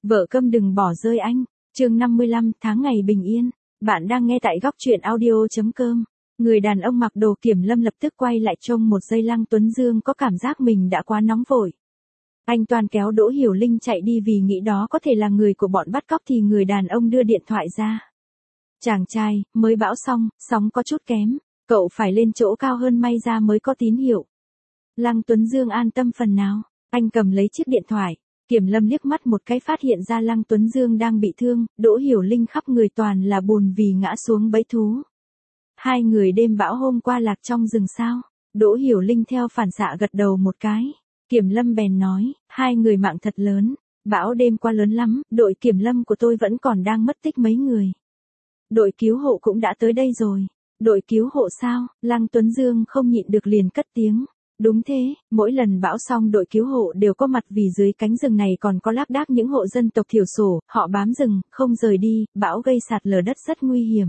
Vợ câm đừng bỏ rơi anh. Chương 55, tháng ngày bình yên. Bạn đang nghe tại góc truyện audio.com. Người đàn ông mặc đồ kiểm lâm lập tức quay lại trông một giây. Lăng Tuấn Dương có cảm giác mình đã quá nóng vội. Anh toàn kéo Đỗ Hiểu Linh chạy đi vì nghĩ đó có thể là người của bọn bắt cóc thì người đàn ông đưa điện thoại ra. Chàng trai, mới bão xong, sóng có chút kém. Cậu phải lên chỗ cao hơn may ra mới có tín hiệu. Lăng Tuấn Dương an tâm phần nào. Anh cầm lấy chiếc điện thoại. Kiểm lâm liếc mắt một cái phát hiện ra Lăng Tuấn Dương đang bị thương, Đỗ Hiểu Linh khắp người toàn là bùn vì ngã xuống bẫy thú. Hai người đêm bão hôm qua lạc trong rừng sao? Đỗ Hiểu Linh theo phản xạ gật đầu một cái. Kiểm lâm bèn nói, hai người mạng thật lớn, bão đêm qua lớn lắm, đội kiểm lâm của tôi vẫn còn đang mất tích mấy người. Đội cứu hộ cũng đã tới đây rồi. Đội cứu hộ sao? Lăng Tuấn Dương không nhịn được liền cất tiếng. Đúng thế, mỗi lần bão xong đội cứu hộ đều có mặt vì dưới cánh rừng này còn có lác đác những hộ dân tộc thiểu số, họ bám rừng, không rời đi, bão gây sạt lở đất rất nguy hiểm.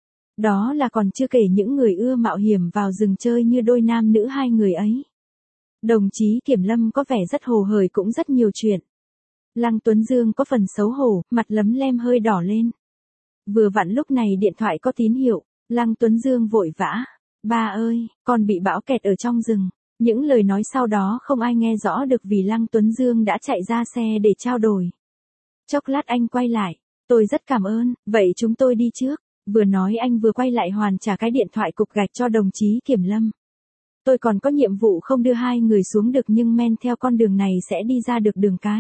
Đó là còn chưa kể những người ưa mạo hiểm vào rừng chơi như đôi nam nữ hai người ấy. Đồng chí kiểm lâm có vẻ rất hồ hởi cũng rất nhiều chuyện. Lăng Tuấn Dương có phần xấu hổ, mặt lấm lem hơi đỏ lên. Vừa vặn lúc này điện thoại có tín hiệu, Lăng Tuấn Dương vội vã. Ba ơi, con bị bão kẹt ở trong rừng. Những lời nói sau đó không ai nghe rõ được vì Lăng Tuấn Dương đã chạy ra xe để trao đổi. Chốc lát anh quay lại. Tôi rất cảm ơn, vậy chúng tôi đi trước. Vừa nói anh vừa quay lại hoàn trả cái điện thoại cục gạch cho đồng chí kiểm lâm. Tôi còn có nhiệm vụ không đưa hai người xuống được nhưng men theo con đường này sẽ đi ra được đường cái.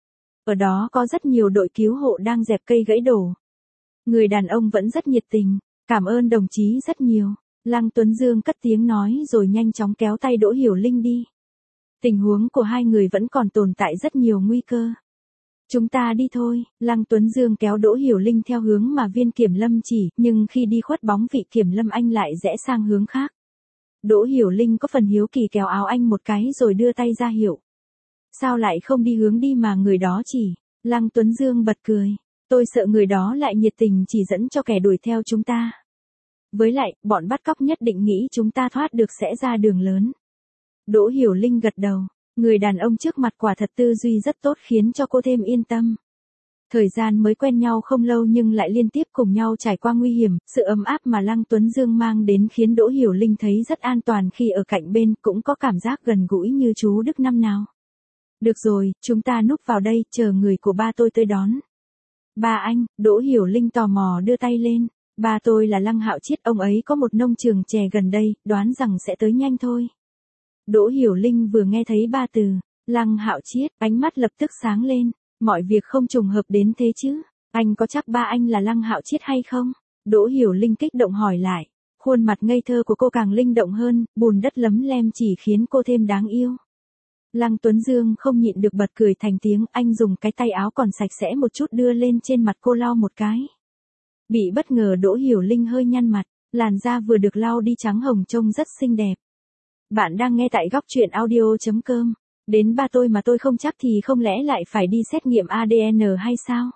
Ở đó có rất nhiều đội cứu hộ đang dẹp cây gãy đổ. Người đàn ông vẫn rất nhiệt tình. Cảm ơn đồng chí rất nhiều. Lăng Tuấn Dương cất tiếng nói rồi nhanh chóng kéo tay Đỗ Hiểu Linh đi. Tình huống của hai người vẫn còn tồn tại rất nhiều nguy cơ. Chúng ta đi thôi. Lăng Tuấn Dương kéo Đỗ Hiểu Linh theo hướng mà viên kiểm lâm chỉ, nhưng khi đi khuất bóng vị kiểm lâm anh lại rẽ sang hướng khác. Đỗ Hiểu Linh có phần hiếu kỳ kéo áo anh một cái rồi đưa tay ra hiệu. Sao lại không đi hướng đi mà người đó chỉ? Lăng Tuấn Dương bật cười. Tôi sợ người đó lại nhiệt tình chỉ dẫn cho kẻ đuổi theo chúng ta. Với lại, bọn bắt cóc nhất định nghĩ chúng ta thoát được sẽ ra đường lớn. Đỗ Hiểu Linh gật đầu. Người đàn ông trước mặt quả thật tư duy rất tốt khiến cho cô thêm yên tâm. Thời gian mới quen nhau không lâu nhưng lại liên tiếp cùng nhau trải qua nguy hiểm, sự ấm áp mà Lăng Tuấn Dương mang đến khiến Đỗ Hiểu Linh thấy rất an toàn khi ở cạnh bên, cũng có cảm giác gần gũi như chú Đức năm nào. Được rồi, chúng ta núp vào đây, chờ người của ba tôi tới đón. Ba anh, Đỗ Hiểu Linh tò mò đưa tay lên. Ba tôi là Lăng Hạo Chiết, ông ấy có một nông trường chè gần đây, đoán rằng sẽ tới nhanh thôi. Đỗ Hiểu Linh vừa nghe thấy ba từ Lăng Hạo Chiết, ánh mắt lập tức sáng lên. Mọi việc không trùng hợp đến thế chứ? Anh có chắc ba anh là Lăng Hạo Chiết hay không? Đỗ Hiểu Linh kích động hỏi lại. Khuôn mặt ngây thơ của cô càng linh động hơn, bùn đất lấm lem chỉ khiến cô thêm đáng yêu. Lăng Tuấn Dương không nhịn được bật cười thành tiếng, anh dùng cái tay áo còn sạch sẽ một chút đưa lên trên mặt cô lau một cái. Bị bất ngờ Đỗ Hiểu Linh hơi nhăn mặt, làn da vừa được lau đi trắng hồng trông rất xinh đẹp. Bạn đang nghe tại góc truyện audio.com. Đến ba tôi mà tôi không chắc thì không lẽ lại phải đi xét nghiệm ADN hay sao?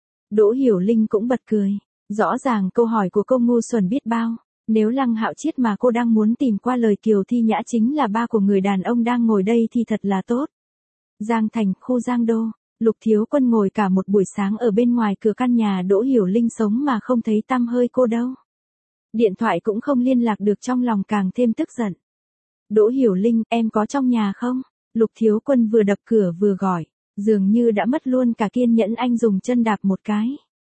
Đỗ Hiểu Linh cũng bật cười. Rõ ràng câu hỏi của cô ngu xuẩn biết bao. Nếu Lăng Hạo Chiết mà cô đang muốn tìm qua lời Kiều Thi Nhã chính là ba của người đàn ông đang ngồi đây thì thật là tốt. Giang Thành, khu Giang Đô. Lục Thiếu Quân ngồi cả một buổi sáng ở bên ngoài cửa căn nhà Đỗ Hiểu Linh sống mà không thấy tăm hơi cô đâu. Điện thoại cũng không liên lạc được, trong lòng càng thêm tức giận. Đỗ Hiểu Linh, em có trong nhà không? Lục Thiếu Quân vừa đập cửa vừa gọi. Dường như đã mất luôn cả kiên nhẫn, anh dùng chân đạp một cái.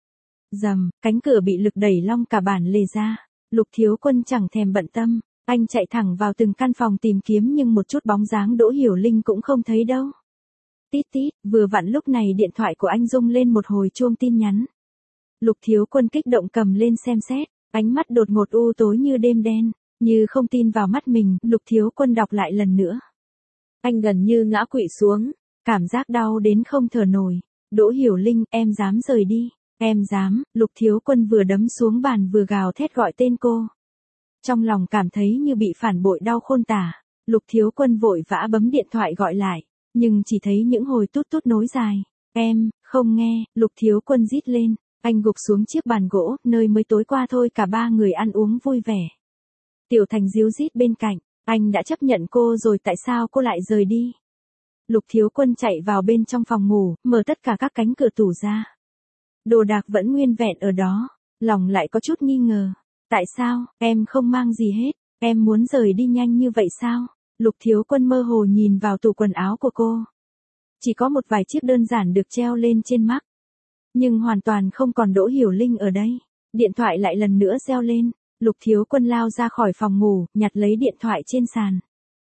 Rầm, cánh cửa bị lực đẩy long cả bản lề ra. Lục Thiếu Quân chẳng thèm bận tâm. Anh chạy thẳng vào từng căn phòng tìm kiếm nhưng một chút bóng dáng Đỗ Hiểu Linh cũng không thấy đâu. Tít tít, vừa vặn lúc này điện thoại của anh rung lên một hồi chuông tin nhắn. Lục Thiếu Quân kích động cầm lên xem xét, ánh mắt đột ngột u tối như đêm đen, như không tin vào mắt mình, Lục Thiếu Quân đọc lại lần nữa. Anh gần như ngã quỵ xuống, cảm giác đau đến không thở nổi. Đỗ Hiểu Linh, em dám rời đi, em dám, Lục Thiếu Quân vừa đấm xuống bàn vừa gào thét gọi tên cô. Trong lòng cảm thấy như bị phản bội đau khôn tả, Lục Thiếu Quân vội vã bấm điện thoại gọi lại. Nhưng chỉ thấy những hồi tút tút nối dài. Em, không nghe, Lục Thiếu Quân rít lên. Anh gục xuống chiếc bàn gỗ, nơi mới tối qua thôi cả ba người ăn uống vui vẻ. Tiểu Thành díu rít bên cạnh. Anh đã chấp nhận cô rồi tại sao cô lại rời đi? Lục Thiếu Quân chạy vào bên trong phòng ngủ, mở tất cả các cánh cửa tủ ra. Đồ đạc vẫn nguyên vẹn ở đó, lòng lại có chút nghi ngờ. Tại sao, em không mang gì hết, em muốn rời đi nhanh như vậy sao? Lục Thiếu Quân mơ hồ nhìn vào tủ quần áo của cô. Chỉ có một vài chiếc đơn giản được treo lên trên mác. Nhưng hoàn toàn không còn Đỗ Hiểu Linh ở đây. Điện thoại lại lần nữa reo lên. Lục Thiếu Quân lao ra khỏi phòng ngủ, nhặt lấy điện thoại trên sàn.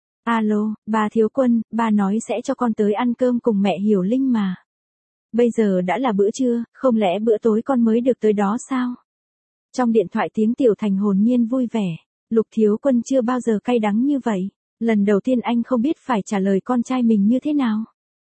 Alo, bà Thiếu Quân, bà nói sẽ cho con tới ăn cơm cùng mẹ Hiểu Linh mà. Bây giờ đã là bữa trưa, không lẽ bữa tối con mới được tới đó sao? Trong điện thoại tiếng Tiểu Thành hồn nhiên vui vẻ. Lục Thiếu Quân chưa bao giờ cay đắng như vậy. Lần đầu tiên anh không biết phải trả lời con trai mình như thế nào.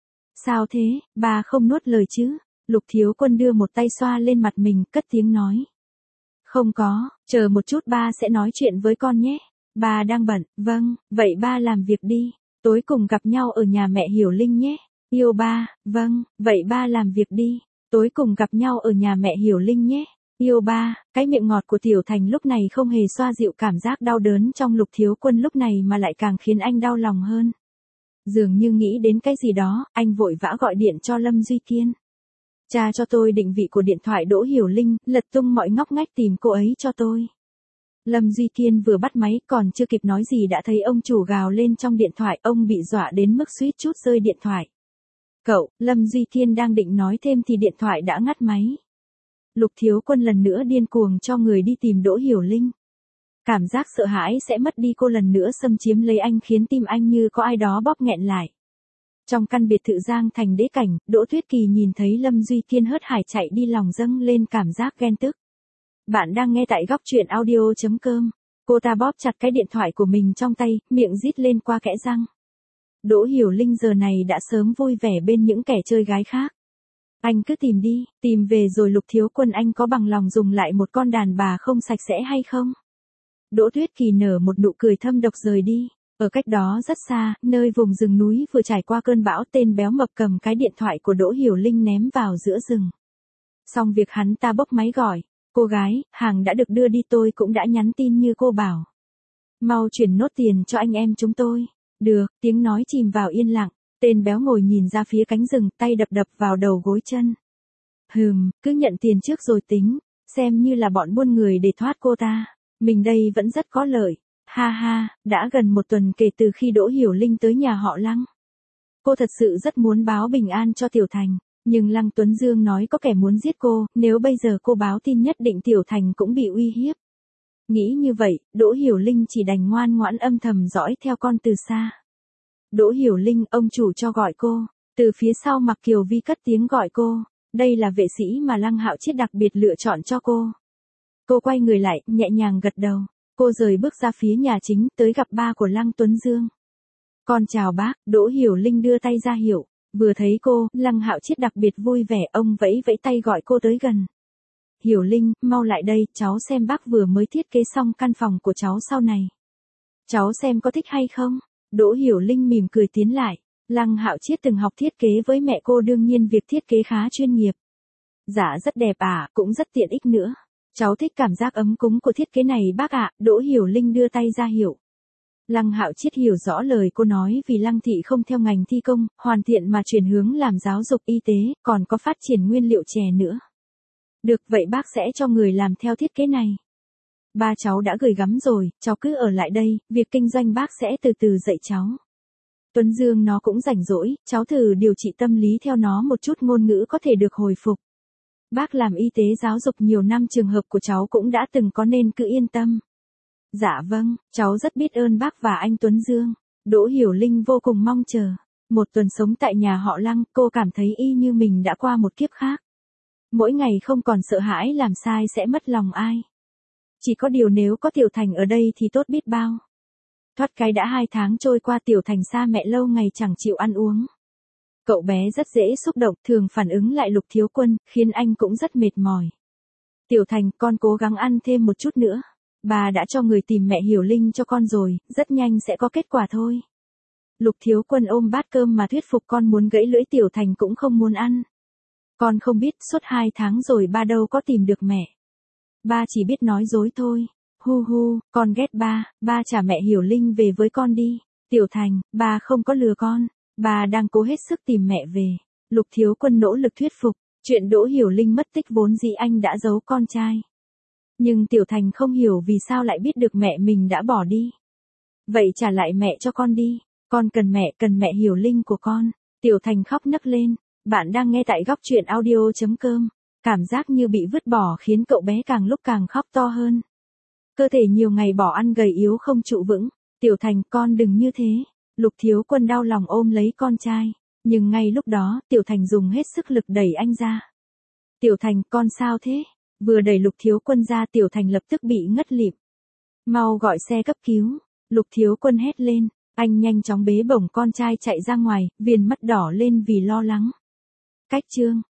Sao thế, bà không nuốt lời chứ? Lục Thiếu Quân đưa một tay xoa lên mặt mình, cất tiếng nói. Không có, chờ một chút ba sẽ nói chuyện với con nhé. Ba đang bận, vâng, vậy ba làm việc đi. Tối cùng gặp nhau ở nhà mẹ Hiểu Linh nhé. Yêu ba, vâng, vậy ba làm việc đi. Tối cùng gặp nhau ở nhà mẹ Hiểu Linh nhé. Yêu ba, cái miệng ngọt của Tiểu Thành lúc này không hề xoa dịu cảm giác đau đớn trong Lục Thiếu Quân lúc này mà lại càng khiến anh đau lòng hơn. Dường như nghĩ đến cái gì đó, anh vội vã gọi điện cho Lâm Duy Kiên. Tra cho tôi định vị của điện thoại Đỗ Hiểu Linh, lật tung mọi ngóc ngách tìm cô ấy cho tôi. Lâm Duy Kiên vừa bắt máy còn chưa kịp nói gì đã thấy ông chủ gào lên trong điện thoại, ông bị dọa đến mức suýt chút rơi điện thoại. Cậu, Lâm Duy Kiên đang định nói thêm thì điện thoại đã ngắt máy. Lục Thiếu Quân lần nữa điên cuồng cho người đi tìm Đỗ Hiểu Linh. Cảm giác sợ hãi sẽ mất đi cô lần nữa xâm chiếm lấy anh khiến tim anh như có ai đó bóp nghẹn lại. Trong căn biệt thự Giang Thành Đế Cảnh, Đỗ Tuyết Kỳ nhìn thấy Lâm Duy Kiên hớt hải chạy đi lòng dâng lên cảm giác ghen tức. Bạn đang nghe tại góc truyện audio.com. Cô ta bóp chặt cái điện thoại của mình trong tay, miệng rít lên qua kẽ răng. Đỗ Hiểu Linh giờ này đã sớm vui vẻ bên những kẻ chơi gái khác. Anh cứ tìm đi, tìm về rồi Lục Thiếu Quân anh có bằng lòng dùng lại một con đàn bà không sạch sẽ hay không? Đỗ Tuyết Kỳ nở một nụ cười thâm độc rời đi. Ở cách đó rất xa, nơi vùng rừng núi vừa trải qua cơn bão, tên béo mập cầm cái điện thoại của Đỗ Hiểu Linh ném vào giữa rừng. Xong việc hắn ta bốc máy gọi. Cô gái, hàng đã được đưa đi, tôi cũng đã nhắn tin như cô bảo. Mau chuyển nốt tiền cho anh em chúng tôi. Được, tiếng nói chìm vào yên lặng. Tên béo ngồi nhìn ra phía cánh rừng, tay đập đập vào đầu gối chân. Cứ nhận tiền trước rồi tính, xem như là bọn buôn người để thoát cô ta. Mình đây vẫn rất có lợi. Ha ha, đã gần một tuần kể từ khi Đỗ Hiểu Linh tới nhà họ Lăng. Cô thật sự rất muốn báo bình an cho Tiểu Thành, nhưng Lăng Tuấn Dương nói có kẻ muốn giết cô, nếu bây giờ cô báo tin nhất định Tiểu Thành cũng bị uy hiếp. Nghĩ như vậy, Đỗ Hiểu Linh chỉ đành ngoan ngoãn âm thầm dõi theo con từ xa. Đỗ Hiểu Linh, ông chủ cho gọi cô. Từ phía sau Mạc Kiều Vi cất tiếng gọi cô. Đây là vệ sĩ mà Lăng Hạo Chiết đặc biệt lựa chọn cho cô. Cô quay người lại, nhẹ nhàng gật đầu. Cô rời bước ra phía nhà chính, tới gặp ba của Lăng Tuấn Dương. Con chào bác, Đỗ Hiểu Linh đưa tay ra hiệu. Vừa thấy cô, Lăng Hạo Chiết đặc biệt vui vẻ, ông vẫy vẫy tay gọi cô tới gần. Hiểu Linh, mau lại đây, cháu xem bác vừa mới thiết kế xong căn phòng của cháu sau này. Cháu xem có thích hay không? Đỗ Hiểu Linh mỉm cười tiến lại. Lăng Hạo Chiết từng học thiết kế với mẹ cô, đương nhiên việc thiết kế khá chuyên nghiệp. Dạ rất đẹp cũng rất tiện ích nữa. Cháu thích cảm giác ấm cúng của thiết kế này bác ạ. Đỗ Hiểu Linh đưa tay ra hiệu. Lăng Hạo Chiết hiểu rõ lời cô nói, vì Lăng thị không theo ngành thi công, hoàn thiện mà chuyển hướng làm giáo dục y tế, còn có phát triển nguyên liệu chè nữa. Được, vậy bác sẽ cho người làm theo thiết kế này. Ba cháu đã gửi gắm rồi, cháu cứ ở lại đây, việc kinh doanh bác sẽ từ từ dạy cháu. Tuấn Dương nó cũng rảnh rỗi, cháu thử điều trị tâm lý theo nó một chút, ngôn ngữ có thể được hồi phục. Bác làm y tế giáo dục nhiều năm, trường hợp của cháu cũng đã từng có nên cứ yên tâm. Dạ vâng, cháu rất biết ơn bác và anh Tuấn Dương. Đỗ Hiểu Linh vô cùng mong chờ. Một tuần sống tại nhà họ Lăng, cô cảm thấy y như mình đã qua một kiếp khác. Mỗi ngày không còn sợ hãi làm sai sẽ mất lòng ai. Chỉ có điều nếu có Tiểu Thành ở đây thì tốt biết bao. Thoát cái đã 2 tháng trôi qua, Tiểu Thành xa mẹ lâu ngày chẳng chịu ăn uống. Cậu bé rất dễ xúc động, thường phản ứng lại Lục Thiếu Quân, khiến anh cũng rất mệt mỏi. Tiểu Thành, con cố gắng ăn thêm một chút nữa. Bà đã cho người tìm mẹ Hiểu Linh cho con rồi, rất nhanh sẽ có kết quả thôi. Lục Thiếu Quân ôm bát cơm mà thuyết phục con, muốn gãy lưỡi Tiểu Thành cũng không muốn ăn. Con không biết, suốt 2 tháng rồi ba đâu có tìm được mẹ. Ba chỉ biết nói dối thôi. Hu hu, con ghét ba trả mẹ Hiểu Linh về với con đi. Tiểu Thành, ba không có lừa con. Ba đang cố hết sức tìm mẹ về. Lục Thiếu Quân nỗ lực thuyết phục, chuyện Đỗ Hiểu Linh mất tích vốn dĩ anh đã giấu con trai. Nhưng Tiểu Thành không hiểu vì sao lại biết được mẹ mình đã bỏ đi. Vậy trả lại mẹ cho con đi, con cần mẹ Hiểu Linh của con. Tiểu Thành khóc nấc lên. Bạn đang nghe tại góc truyện audio.com. Cảm giác như bị vứt bỏ khiến cậu bé càng lúc càng khóc to hơn. Cơ thể nhiều ngày bỏ ăn gầy yếu không trụ vững. Tiểu Thành, con đừng như thế. Lục Thiếu Quân đau lòng ôm lấy con trai. Nhưng ngay lúc đó, Tiểu Thành dùng hết sức lực đẩy anh ra. Tiểu Thành, con sao thế? Vừa đẩy Lục Thiếu Quân ra, Tiểu Thành lập tức bị ngất lịm. Mau gọi xe cấp cứu. Lục Thiếu Quân hét lên. Anh nhanh chóng bế bổng con trai chạy ra ngoài, viền mắt đỏ lên vì lo lắng. Cách chương